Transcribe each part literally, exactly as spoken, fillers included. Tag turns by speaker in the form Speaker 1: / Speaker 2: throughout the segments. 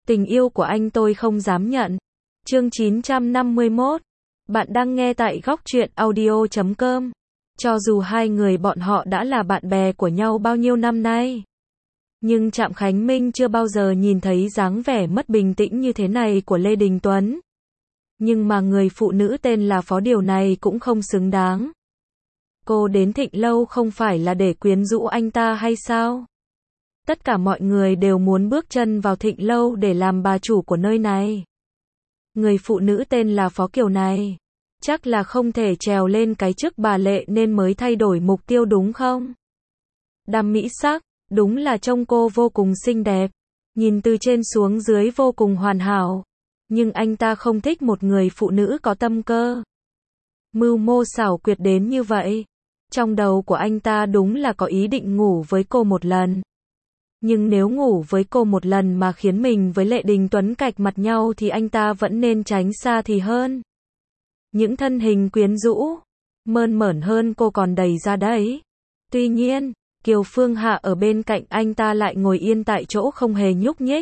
Speaker 1: Tình yêu của anh tôi không dám nhận. Chương chín trăm năm mươi mốt. Bạn đang nghe tại góc truyện audio chấm com. Cho dù hai người bọn họ đã là bạn bè của nhau bao nhiêu năm nay, nhưng Trạm Khánh Minh chưa bao giờ nhìn thấy dáng vẻ mất bình tĩnh như thế này của Lê Đình Tuấn. Nhưng mà người phụ nữ tên là Phó Điều này cũng không xứng đáng. Cô đến Thịnh Lâu không phải là để quyến rũ anh ta hay sao? Tất cả mọi người đều muốn bước chân vào Thịnh Lâu để làm bà chủ của nơi này. Người phụ nữ tên là Phó Kiều này, chắc là không thể trèo lên cái chức bà Lệ nên mới thay đổi mục tiêu đúng không? Đam mỹ sắc, đúng là trông cô vô cùng xinh đẹp, nhìn từ trên xuống dưới vô cùng hoàn hảo. Nhưng anh ta không thích một người phụ nữ có tâm cơ, mưu mô xảo quyệt đến như vậy. Trong đầu của anh ta đúng là có ý định ngủ với cô một lần. Nhưng nếu ngủ với cô một lần mà khiến mình với Lệ Đình Tuấn cạch mặt nhau thì anh ta vẫn nên tránh xa thì hơn. Những thân hình quyến rũ, mơn mởn hơn cô còn đầy ra đấy. Tuy nhiên, Kiều Phương Hạ ở bên cạnh anh ta lại ngồi yên tại chỗ không hề nhúc nhích.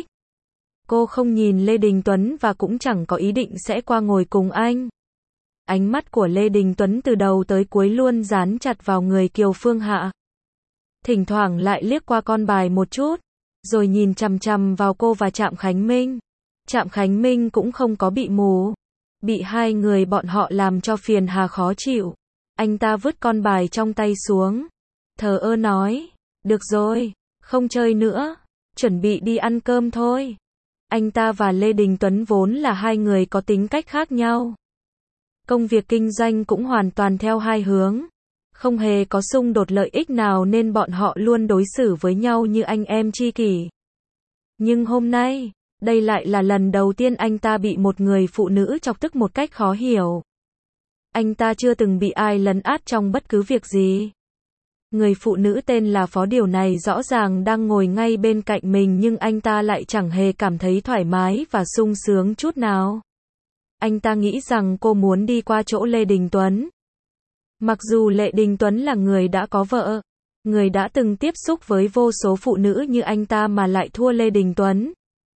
Speaker 1: Cô không nhìn Lê Đình Tuấn và cũng chẳng có ý định sẽ qua ngồi cùng anh. Ánh mắt của Lê Đình Tuấn từ đầu tới cuối luôn dán chặt vào người Kiều Phương Hạ. Thỉnh thoảng lại liếc qua con bài một chút, rồi nhìn chằm chằm vào cô và Trạm Khánh Minh. Trạm Khánh Minh cũng không có bị mù, bị hai người bọn họ làm cho phiền hà khó chịu. Anh ta vứt con bài trong tay xuống, thờ ơ nói, được rồi, không chơi nữa, chuẩn bị đi ăn cơm thôi. Anh ta và Lê Đình Tuấn vốn là hai người có tính cách khác nhau. Công việc kinh doanh cũng hoàn toàn theo hai hướng, không hề có xung đột lợi ích nào nên bọn họ luôn đối xử với nhau như anh em tri kỷ. Nhưng hôm nay, đây lại là lần đầu tiên anh ta bị một người phụ nữ chọc tức một cách khó hiểu. Anh ta chưa từng bị ai lấn át trong bất cứ việc gì. Người phụ nữ tên là Phó Điều này rõ ràng đang ngồi ngay bên cạnh mình nhưng anh ta lại chẳng hề cảm thấy thoải mái và sung sướng chút nào. Anh ta nghĩ rằng cô muốn đi qua chỗ Lê Đình Tuấn. Mặc dù Lệ Đình Tuấn là người đã có vợ, người đã từng tiếp xúc với vô số phụ nữ như anh ta mà lại thua Lê Đình Tuấn.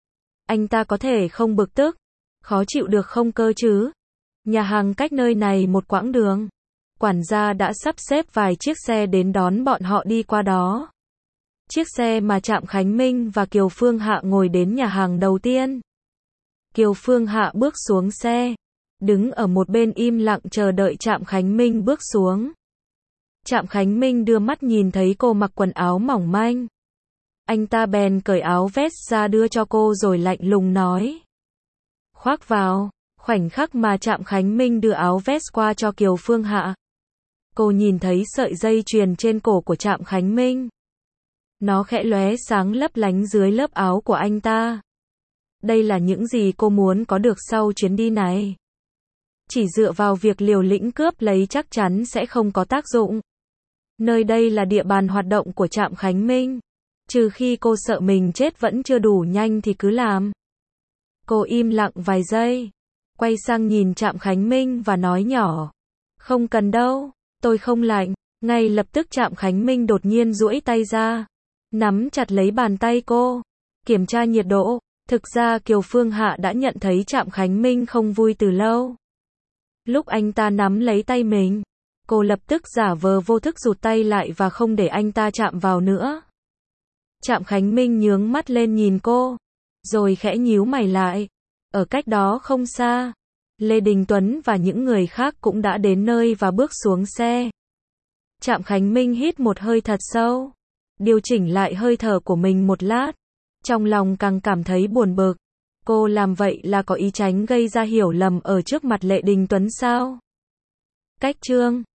Speaker 1: Anh ta có thể không bực tức, khó chịu được không cơ chứ? Nhà hàng cách nơi này một quãng đường. Quản gia đã sắp xếp vài chiếc xe đến đón bọn họ đi qua đó. Chiếc xe mà Trạm Khánh Minh và Kiều Phương Hạ ngồi đến nhà hàng đầu tiên. Kiều Phương Hạ bước xuống xe, đứng ở một bên im lặng chờ đợi Trạm Khánh Minh bước xuống. Trạm Khánh Minh đưa mắt nhìn thấy cô mặc quần áo mỏng manh. Anh ta bèn cởi áo vest ra đưa cho cô rồi lạnh lùng nói, khoác vào. Khoảnh khắc mà Trạm Khánh Minh đưa áo vest qua cho Kiều Phương Hạ, cô nhìn thấy sợi dây chuyền trên cổ của Trạm Khánh Minh. Nó khẽ lóe sáng lấp lánh dưới lớp áo của anh ta. Đây là những gì cô muốn có được sau chuyến đi này. Chỉ dựa vào việc liều lĩnh cướp lấy chắc chắn sẽ không có tác dụng. Nơi đây là địa bàn hoạt động của Trạm Khánh Minh. Trừ khi cô sợ mình chết vẫn chưa đủ nhanh thì cứ làm. Cô im lặng vài giây, quay sang nhìn Trạm Khánh Minh và nói nhỏ, không cần đâu, tôi không lạnh. Ngay lập tức Trạm Khánh Minh đột nhiên duỗi tay ra, nắm chặt lấy bàn tay cô, kiểm tra nhiệt độ. Thực ra Kiều Phương Hạ đã nhận thấy Trạm Khánh Minh không vui từ lâu. Lúc anh ta nắm lấy tay mình, cô lập tức giả vờ vô thức rụt tay lại và không để anh ta chạm vào nữa. Trạm Khánh Minh nhướng mắt lên nhìn cô, rồi khẽ nhíu mày lại. Ở cách đó không xa, Lê Đình Tuấn và những người khác cũng đã đến nơi và bước xuống xe. Trạm Khánh Minh hít một hơi thật sâu, điều chỉnh lại hơi thở của mình một lát. Trong lòng càng cảm thấy buồn bực. Cô làm vậy là có ý tránh gây ra hiểu lầm ở trước mặt Lệ Đình Tuấn sao? Cách chương